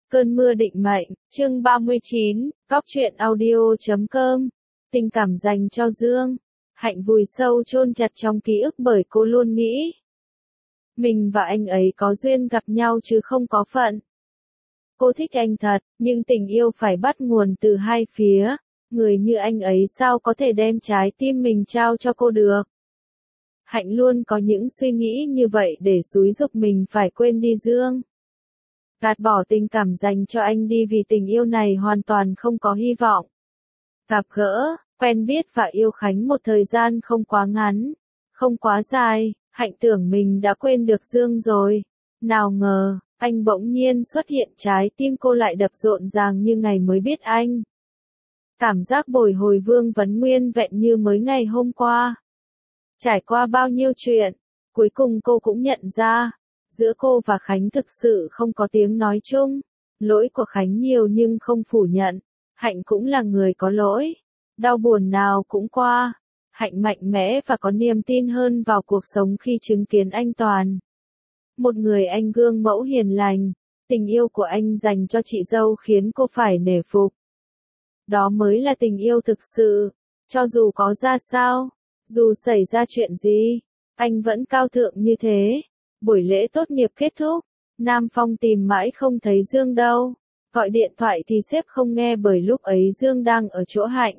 Cơn mưa định mệnh, chương 39, góc truyện audio.com. Tình cảm dành cho Dương. Hạnh vùi sâu chôn chặt trong ký ức bởi cô luôn nghĩ mình và anh ấy có duyên gặp nhau chứ không có phận. Cô thích anh thật, nhưng tình yêu phải bắt nguồn từ hai phía. Người như anh ấy sao có thể đem trái tim mình trao cho cô được. Hạnh luôn có những suy nghĩ như vậy để xúi giục mình phải quên đi Dương. Gạt bỏ tình cảm dành cho anh đi vì tình yêu này hoàn toàn không có hy vọng. Gặp gỡ, quen biết và yêu Khánh một thời gian không quá ngắn, không quá dài, Hạnh tưởng mình đã quên được Dương rồi. Nào ngờ, anh bỗng nhiên xuất hiện, trái tim cô lại đập rộn ràng như ngày mới biết anh. Cảm giác bồi hồi vương vấn nguyên vẹn như mới ngày hôm qua. Trải qua bao nhiêu chuyện, cuối cùng cô cũng nhận ra, giữa cô và Khánh thực sự không có tiếng nói chung. Lỗi của Khánh nhiều nhưng không phủ nhận. Hạnh cũng là người có lỗi. Đau buồn nào cũng qua. Hạnh mạnh mẽ và có niềm tin hơn vào cuộc sống khi chứng kiến anh Toàn. Một người anh gương mẫu hiền lành. Tình yêu của anh dành cho chị dâu khiến cô phải nể phục. Đó mới là tình yêu thực sự. Cho dù có ra sao, dù xảy ra chuyện gì, anh vẫn cao thượng như thế. Buổi lễ tốt nghiệp kết thúc, Nam Phong tìm mãi không thấy Dương đâu. Gọi điện thoại thì sếp không nghe bởi lúc ấy Dương đang ở chỗ Hạnh.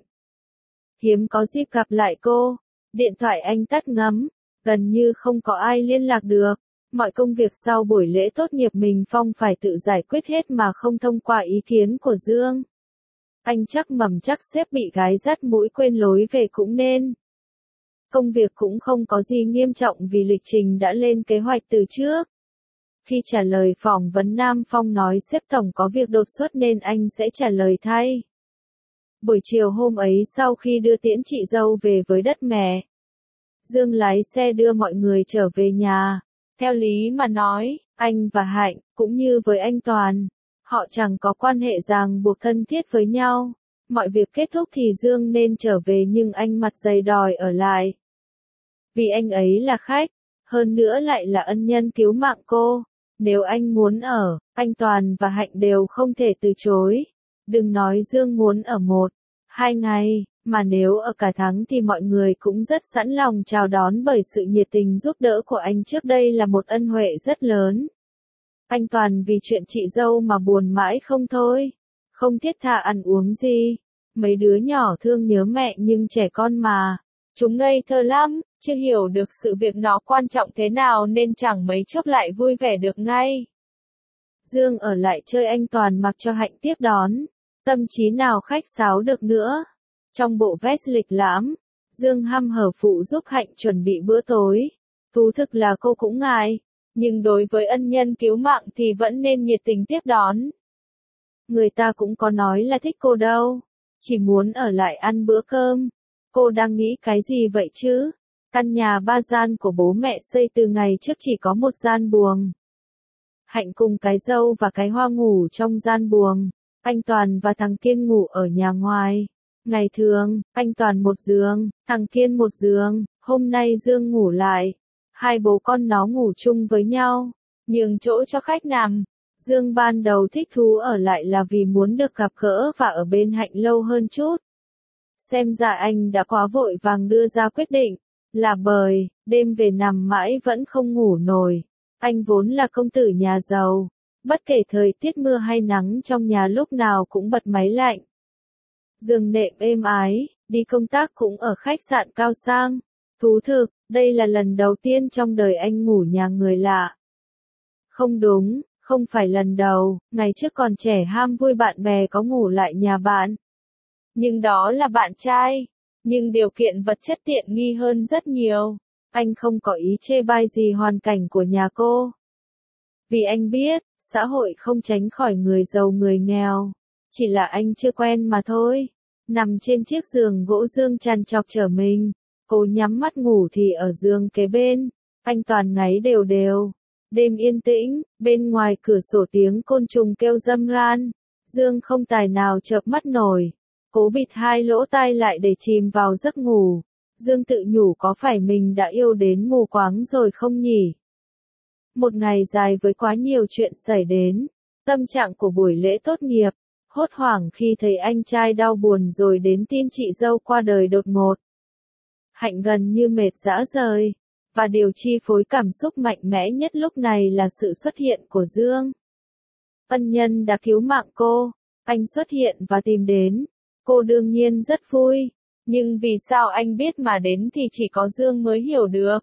Hiếm có dịp gặp lại cô, điện thoại anh tắt ngấm, gần như không có ai liên lạc được. Mọi công việc sau buổi lễ tốt nghiệp mình Phong phải tự giải quyết hết mà không thông qua ý kiến của Dương. Anh chắc mẩm chắc sếp bị gái dắt mũi quên lối về cũng nên. Công việc cũng không có gì nghiêm trọng vì lịch trình đã lên kế hoạch từ trước. Khi trả lời phỏng vấn Nam Phong nói sếp tổng có việc đột xuất nên anh sẽ trả lời thay. Buổi chiều hôm ấy sau khi đưa tiễn chị dâu về với đất mẹ, Dương lái xe đưa mọi người trở về nhà. Theo lý mà nói, anh và Hạnh, cũng như với anh Toàn, họ chẳng có quan hệ ràng buộc thân thiết với nhau. Mọi việc kết thúc thì Dương nên trở về nhưng anh mặt dày đòi ở lại. Vì anh ấy là khách, hơn nữa lại là ân nhân cứu mạng cô. Nếu anh muốn ở, anh Toàn và Hạnh đều không thể từ chối. Đừng nói Dương muốn ở 1-2 ngày, mà nếu ở cả tháng thì mọi người cũng rất sẵn lòng chào đón bởi sự nhiệt tình giúp đỡ của anh trước đây là một ân huệ rất lớn. Anh Toàn vì chuyện chị dâu mà buồn mãi không thôi, không thiết tha ăn uống gì. Mấy đứa nhỏ thương nhớ mẹ nhưng trẻ con mà, chúng ngây thơ lắm, chưa hiểu được sự việc nó quan trọng thế nào nên chẳng mấy chốc lại vui vẻ được ngay. Dương ở lại chơi anh Toàn mặc cho Hạnh tiếp đón, tâm trí nào khách sáo được nữa. Trong bộ vest lịch lãm, Dương hăm hở phụ giúp Hạnh chuẩn bị bữa tối. Thú thực là cô cũng ngại, nhưng đối với ân nhân cứu mạng thì vẫn nên nhiệt tình tiếp đón. Người ta cũng có nói là thích cô đâu, chỉ muốn ở lại ăn bữa cơm. Cô đang nghĩ cái gì vậy chứ? Căn nhà 3 gian của bố mẹ xây từ ngày trước chỉ có 1 gian buồng. Hạnh cùng cái dâu và cái hoa ngủ trong gian buồng. Anh Toàn và thằng Kiên ngủ ở nhà ngoài. Ngày thường, anh Toàn 1 giường, thằng Kiên 1 giường. Hôm nay Dương ngủ lại. Hai bố con nó ngủ chung với nhau, nhường chỗ cho khách nằm. Dương ban đầu thích thú ở lại là vì muốn được gặp gỡ và ở bên Hạnh lâu hơn chút. Xem ra anh đã quá vội vàng đưa ra quyết định, là bởi, đêm về nằm mãi vẫn không ngủ nổi. Anh vốn là công tử nhà giàu, bất kể thời tiết mưa hay nắng trong nhà lúc nào cũng bật máy lạnh. Giường nệm êm ái, đi công tác cũng ở khách sạn cao sang. Thú thực, đây là lần đầu tiên trong đời anh ngủ nhà người lạ. Không đúng, không phải lần đầu, ngày trước còn trẻ ham vui bạn bè có ngủ lại nhà bạn. Nhưng đó là bạn trai, nhưng điều kiện vật chất tiện nghi hơn rất nhiều. Anh không có ý chê bai gì hoàn cảnh của nhà cô. Vì anh biết, xã hội không tránh khỏi người giàu người nghèo. Chỉ là anh chưa quen mà thôi. Nằm trên chiếc giường gỗ Dương trằn trọc trở mình. Cô nhắm mắt ngủ thì ở giường kế bên. Anh Toàn ngáy đều đều. Đêm yên tĩnh, bên ngoài cửa sổ tiếng côn trùng kêu râm ran. Dương không tài nào chợp mắt nổi. Cố bịt hai lỗ tai lại để chìm vào giấc ngủ. Dương tự nhủ có phải mình đã yêu đến mù quáng rồi không nhỉ? Một ngày dài với quá nhiều chuyện xảy đến. Tâm trạng của buổi lễ tốt nghiệp, hốt hoảng khi thấy anh trai đau buồn rồi đến tin chị dâu qua đời đột ngột. Hạnh gần như mệt rã rời, và điều chi phối cảm xúc mạnh mẽ nhất lúc này là sự xuất hiện của Dương. Ân nhân đã cứu mạng cô, anh xuất hiện và tìm đến. Cô đương nhiên rất vui, nhưng vì sao anh biết mà đến thì chỉ có Dương mới hiểu được.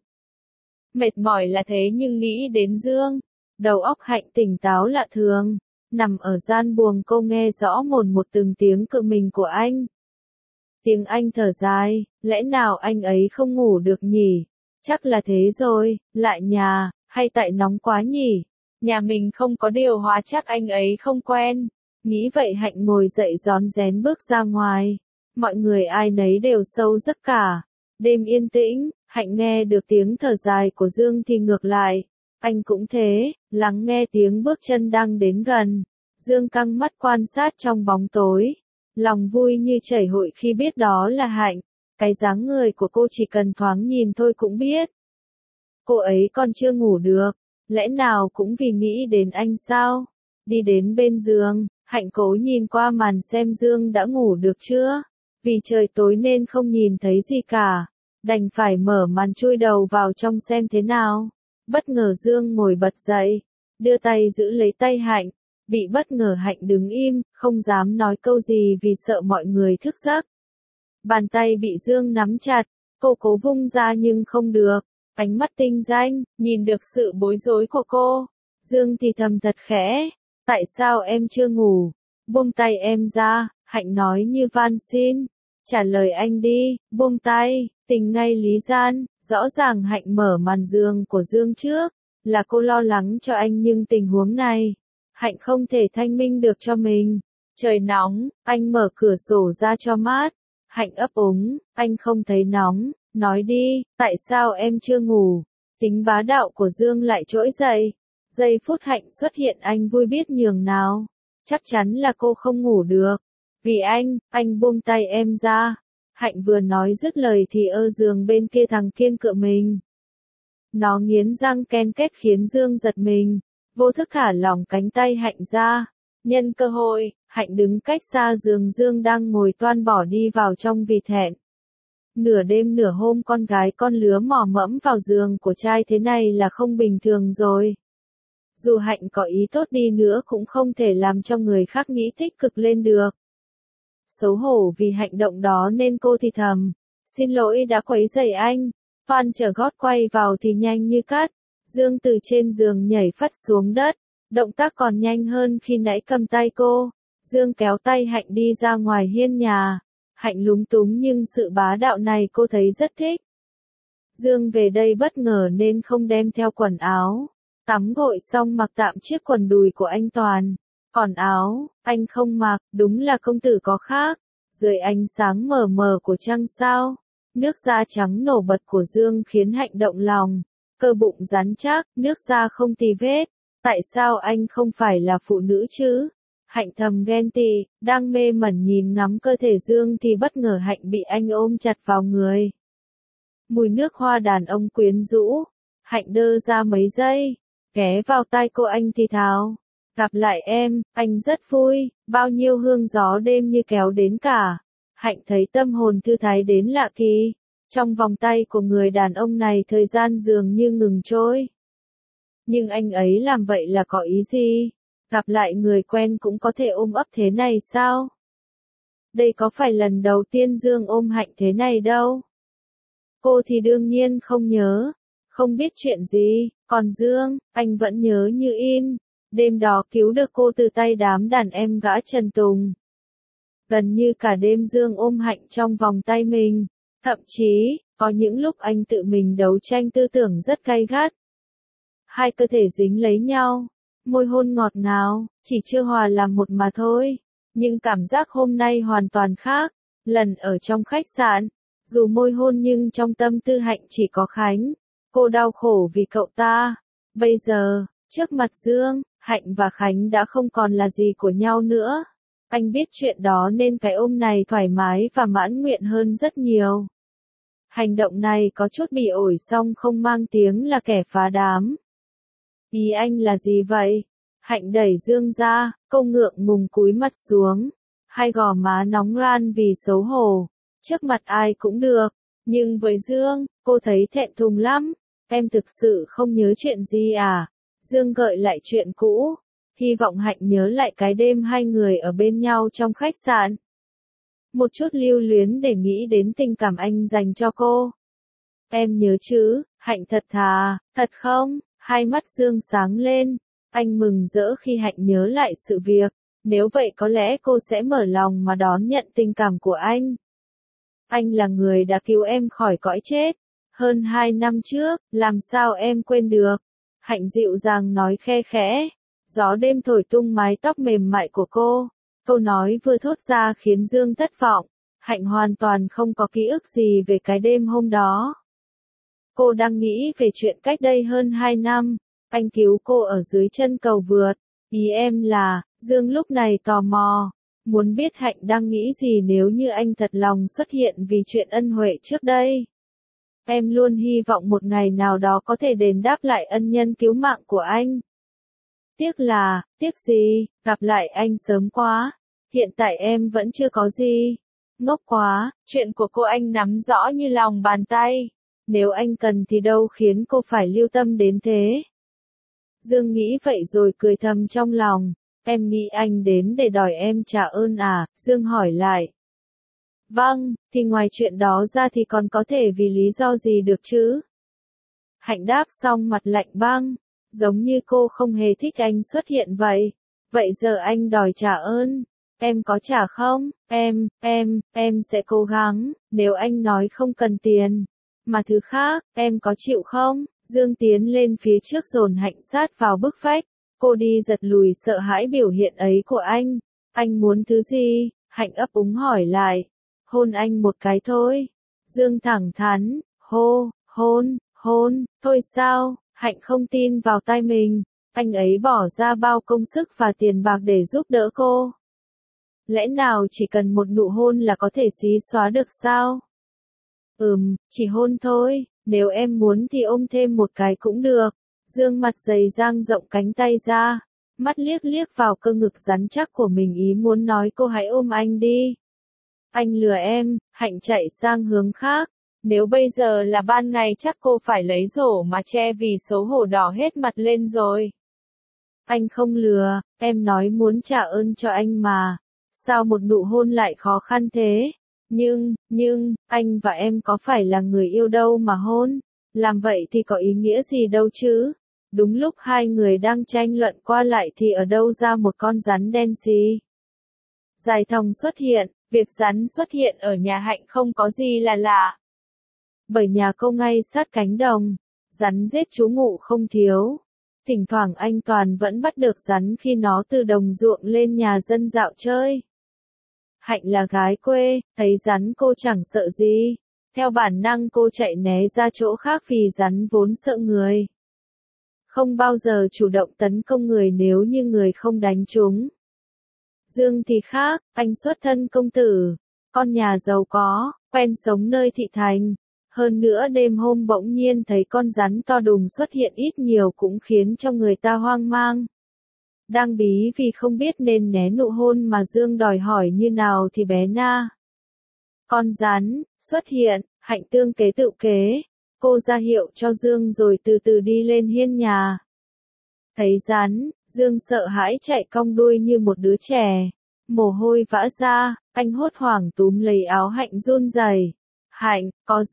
Mệt mỏi là thế nhưng nghĩ đến Dương, đầu óc Hạnh tỉnh táo lạ thường. Nằm ở gian buồng cô nghe rõ một từng tiếng cự mình của anh. Tiếng anh thở dài, lẽ nào anh ấy không ngủ được nhỉ? Chắc là thế rồi, lại nhà, hay tại nóng quá nhỉ? Nhà mình không có điều hòa chắc anh ấy không quen. Nghĩ vậy Hạnh ngồi dậy rón rén bước ra ngoài. Mọi người ai nấy đều sâu giấc cả. Đêm yên tĩnh, Hạnh nghe được tiếng thở dài của Dương thì ngược lại. Anh cũng thế, lắng nghe tiếng bước chân đang đến gần. Dương căng mắt quan sát trong bóng tối. Lòng vui như chảy hội khi biết đó là Hạnh. Cái dáng người của cô chỉ cần thoáng nhìn thôi cũng biết. Cô ấy còn chưa ngủ được. Lẽ nào cũng vì nghĩ đến anh sao? Đi đến bên giường, Hạnh cố nhìn qua màn xem Dương đã ngủ được chưa. Vì trời tối nên không nhìn thấy gì cả. Đành phải mở màn chui đầu vào trong xem thế nào. Bất ngờ Dương ngồi bật dậy, đưa tay giữ lấy tay Hạnh. Bị bất ngờ Hạnh đứng im, không dám nói câu gì vì sợ mọi người thức giấc. Bàn tay bị Dương nắm chặt, cô cố vung ra nhưng không được. Ánh mắt tinh danh, nhìn được sự bối rối của cô. Dương thì thầm thật khẽ, tại sao em chưa ngủ? Buông tay em ra, Hạnh nói như van xin. Trả lời anh đi, buông tay, tình ngay lý gian. Rõ ràng Hạnh mở màn giường của Dương trước, là cô lo lắng cho anh nhưng tình huống này, Hạnh không thể thanh minh được cho mình. Trời nóng, anh mở cửa sổ ra cho mát. Hạnh ấp úng, anh không thấy nóng, nói đi, tại sao em chưa ngủ? Tính bá đạo của Dương lại trỗi dậy. Giây phút Hạnh xuất hiện anh vui biết nhường nào. Chắc chắn là cô không ngủ được. Vì anh buông tay em ra. Hạnh vừa nói dứt lời thì giường bên kia thằng Kiên cựa mình. Nó nghiến răng ken két khiến Dương giật mình. Vô thức thả lỏng cánh tay Hạnh ra. Nhân cơ hội, Hạnh đứng cách xa giường Dương đang ngồi toan bỏ đi vào trong vì thẹn. Nửa đêm nửa hôm con gái con lứa mò mẫm vào giường của trai thế này là không bình thường rồi. Dù Hạnh có ý tốt đi nữa cũng không thể làm cho người khác nghĩ tích cực lên được. Xấu hổ vì hành động đó nên cô thì thầm. Xin lỗi đã quấy rầy anh. Phan trở gót quay vào thì nhanh như cát. Dương từ trên giường nhảy phắt xuống đất. Động tác còn nhanh hơn khi nãy cầm tay cô. Dương kéo tay Hạnh đi ra ngoài hiên nhà. Hạnh lúng túng nhưng sự bá đạo này cô thấy rất thích. Dương về đây bất ngờ nên không đem theo quần áo. Tắm gội xong mặc tạm chiếc quần đùi của anh Toàn. Còn áo, anh không mặc, đúng là công tử có khác. Dưới ánh sáng mờ mờ của trăng sao, nước da trắng nổi bật của Dương khiến Hạnh động lòng. Cơ bụng rắn chắc, nước da không tì vết. Tại sao anh không phải là phụ nữ chứ? Hạnh thầm ghen tị, đang mê mẩn nhìn ngắm cơ thể Dương thì bất ngờ Hạnh bị anh ôm chặt vào người. Mùi nước hoa đàn ông quyến rũ. Hạnh đơ ra mấy giây, ghé vào tai cô anh thì thào. Gặp lại em, anh rất vui, bao nhiêu hương gió đêm như kéo đến cả. Hạnh thấy tâm hồn thư thái đến lạ kỳ. Trong vòng tay của người đàn ông này thời gian dường như ngừng trôi. Nhưng anh ấy làm vậy là có ý gì? Gặp lại người quen cũng có thể ôm ấp thế này sao? Đây có phải lần đầu tiên Dương ôm Hạnh thế này đâu. Cô thì đương nhiên không nhớ, không biết chuyện gì, còn Dương, anh vẫn nhớ như in. Đêm đó cứu được cô từ tay đám đàn em gã Trần Tùng. Gần như cả đêm Dương ôm Hạnh trong vòng tay mình. Thậm chí, có những lúc anh tự mình đấu tranh tư tưởng rất gay gắt. Hai cơ thể dính lấy nhau, môi hôn ngọt ngào, chỉ chưa hòa làm một mà thôi. Nhưng cảm giác hôm nay hoàn toàn khác. Lần ở trong khách sạn, dù môi hôn nhưng trong tâm tư Hạnh chỉ có Khánh. Cô đau khổ vì cậu ta. Bây giờ, trước mặt Dương, Hạnh và Khánh đã không còn là gì của nhau nữa. Anh biết chuyện đó nên cái ôm này thoải mái và mãn nguyện hơn rất nhiều. Hành động này có chút bị ổi song không mang tiếng là kẻ phá đám. Ý anh là gì vậy? Hạnh đẩy Dương ra, cô ngượng ngùng cúi mặt xuống. Hai gò má nóng ran vì xấu hổ. Trước mặt ai cũng được. Nhưng với Dương, cô thấy thẹn thùng lắm. Em thực sự không nhớ chuyện gì à? Dương gợi lại chuyện cũ. Hy vọng Hạnh nhớ lại cái đêm hai người ở bên nhau trong khách sạn. Một chút lưu luyến để nghĩ đến tình cảm anh dành cho cô. Em nhớ chứ, Hạnh thật thà, thật không? Hai mắt Dương sáng lên. Anh mừng rỡ khi Hạnh nhớ lại sự việc. Nếu vậy có lẽ cô sẽ mở lòng mà đón nhận tình cảm của anh. Anh là người đã cứu em khỏi cõi chết. Hơn 2 năm trước, làm sao em quên được? Hạnh dịu dàng nói khe khẽ. Gió đêm thổi tung mái tóc mềm mại của cô. Câu nói vừa thốt ra khiến Dương thất vọng. Hạnh hoàn toàn không có ký ức gì về cái đêm hôm đó. Cô đang nghĩ về chuyện cách đây hơn 2 năm. Anh cứu cô ở dưới chân cầu vượt. Ý em là, Dương lúc này tò mò. Muốn biết Hạnh đang nghĩ gì nếu như anh thật lòng xuất hiện vì chuyện ân huệ trước đây. Em luôn hy vọng một ngày nào đó có thể đền đáp lại ân nhân cứu mạng của anh. Tiếc gì, gặp lại anh sớm quá. Hiện tại em vẫn chưa có gì. Ngốc quá, chuyện của cô anh nắm rõ như lòng bàn tay. Nếu anh cần thì đâu khiến cô phải lưu tâm đến thế. Dương nghĩ vậy rồi cười thầm trong lòng. Em nghĩ anh đến để đòi em trả ơn à? Dương hỏi lại. Vâng, thì ngoài chuyện đó ra thì còn có thể vì lý do gì được chứ? Hạnh đáp xong mặt lạnh băng. Giống như cô không hề thích anh xuất hiện vậy. Vậy giờ anh đòi trả ơn. Em có trả không? Em sẽ cố gắng. Nếu anh nói không cần tiền. Mà thứ khác, em có chịu không? Dương tiến lên phía trước dồn Hạnh sát vào bức vách. Cô đi giật lùi sợ hãi biểu hiện ấy của anh. Anh muốn thứ gì? Hạnh ấp úng hỏi lại. Hôn anh một cái thôi. Dương thẳng thắn. Hôn, thôi sao? Hạnh không tin vào tai mình. Anh ấy bỏ ra bao công sức và tiền bạc để giúp đỡ cô. Lẽ nào chỉ cần một nụ hôn là có thể xí xóa được sao? Chỉ hôn thôi, nếu em muốn thì ôm thêm một cái cũng được. Dương mặt dày dang rộng cánh tay ra, mắt liếc liếc vào cơ ngực rắn chắc của mình ý muốn nói cô hãy ôm anh đi. Anh lừa em, Hạnh chạy sang hướng khác. Nếu bây giờ là ban ngày chắc cô phải lấy rổ mà che vì xấu hổ đỏ hết mặt lên rồi. Anh không lừa, em nói muốn trả ơn cho anh mà. Sao một nụ hôn lại khó khăn thế? Nhưng, anh và em có phải là người yêu đâu mà hôn? Làm vậy thì có ý nghĩa gì đâu chứ? Đúng lúc hai người đang tranh luận qua lại thì ở đâu ra một con rắn đen xì. Dài thòng xuất hiện, việc rắn xuất hiện ở nhà Hạnh không có gì là lạ. Bởi nhà cô ngay sát cánh đồng, rắn giết chú ngụ không thiếu. Thỉnh thoảng anh Toàn vẫn bắt được rắn khi nó từ đồng ruộng lên nhà dân dạo chơi. Hạnh là gái quê, thấy rắn cô chẳng sợ gì. Theo bản năng cô chạy né ra chỗ khác vì rắn vốn sợ người. Không bao giờ chủ động tấn công người nếu như người không đánh chúng. Dương thì khác, anh xuất thân công tử, con nhà giàu có, quen sống nơi thị thành. Hơn nữa đêm hôm bỗng nhiên thấy con rắn to đùng xuất hiện ít nhiều cũng khiến cho người ta hoang mang. Đang bí vì không biết nên né nụ hôn mà Dương đòi hỏi như nào thì bé Na. Con rắn, xuất hiện, Hạnh tương kế tự kế. Cô ra hiệu cho Dương rồi từ từ đi lên hiên nhà. Thấy rắn, Dương sợ hãi chạy cong đuôi như một đứa trẻ. Mồ hôi vã ra, anh hốt hoảng túm lấy áo Hạnh run rẩy. Hạnh,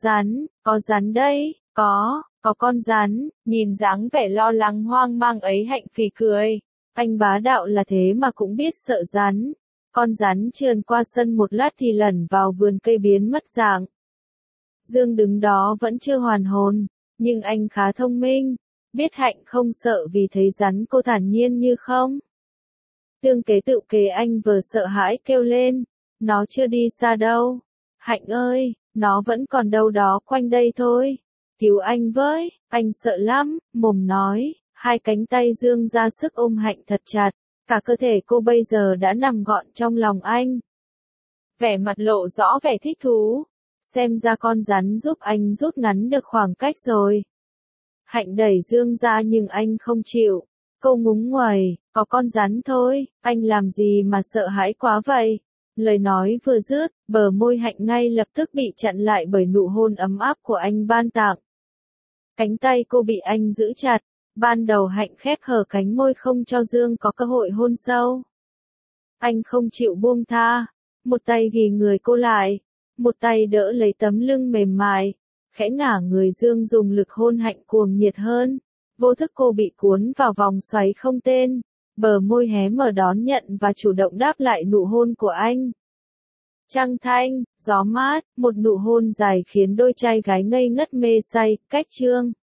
có rắn đây, có con rắn, nhìn dáng vẻ lo lắng hoang mang ấy Hạnh phì cười. Anh bá đạo là thế mà cũng biết sợ rắn. Con rắn trườn qua sân một lát thì lẩn vào vườn cây biến mất dạng. Dương đứng đó vẫn chưa hoàn hồn, nhưng anh khá thông minh. Biết Hạnh không sợ vì thấy rắn cô thản nhiên như không. Tương kế tự kế anh vừa sợ hãi kêu lên. Nó chưa đi xa đâu. Hạnh ơi, nó vẫn còn đâu đó quanh đây thôi. Cứu anh với, anh sợ lắm, mồm nói. Hai cánh tay Dương ra sức ôm Hạnh thật chặt. Cả cơ thể cô bây giờ đã nằm gọn trong lòng anh. Vẻ mặt lộ rõ vẻ thích thú. Xem ra con rắn giúp anh rút ngắn được khoảng cách rồi. Hạnh đẩy Dương ra nhưng anh không chịu. Cô ngúng nguẩy, có con rắn thôi, anh làm gì mà sợ hãi quá vậy? Lời nói vừa dứt, bờ môi Hạnh ngay lập tức bị chặn lại bởi nụ hôn ấm áp của anh ban tặng. Cánh tay cô bị anh giữ chặt, ban đầu Hạnh khép hờ cánh môi không cho Dương có cơ hội hôn sâu. Anh không chịu buông tha, một tay ghì người cô lại, một tay đỡ lấy tấm lưng mềm mại, khẽ ngả người Dương dùng lực hôn Hạnh cuồng nhiệt hơn. Vô thức cô bị cuốn vào vòng xoáy không tên, bờ môi hé mở đón nhận và chủ động đáp lại nụ hôn của anh. Trăng thanh, gió mát, một nụ hôn dài khiến đôi trai gái ngây ngất mê say, cách chương.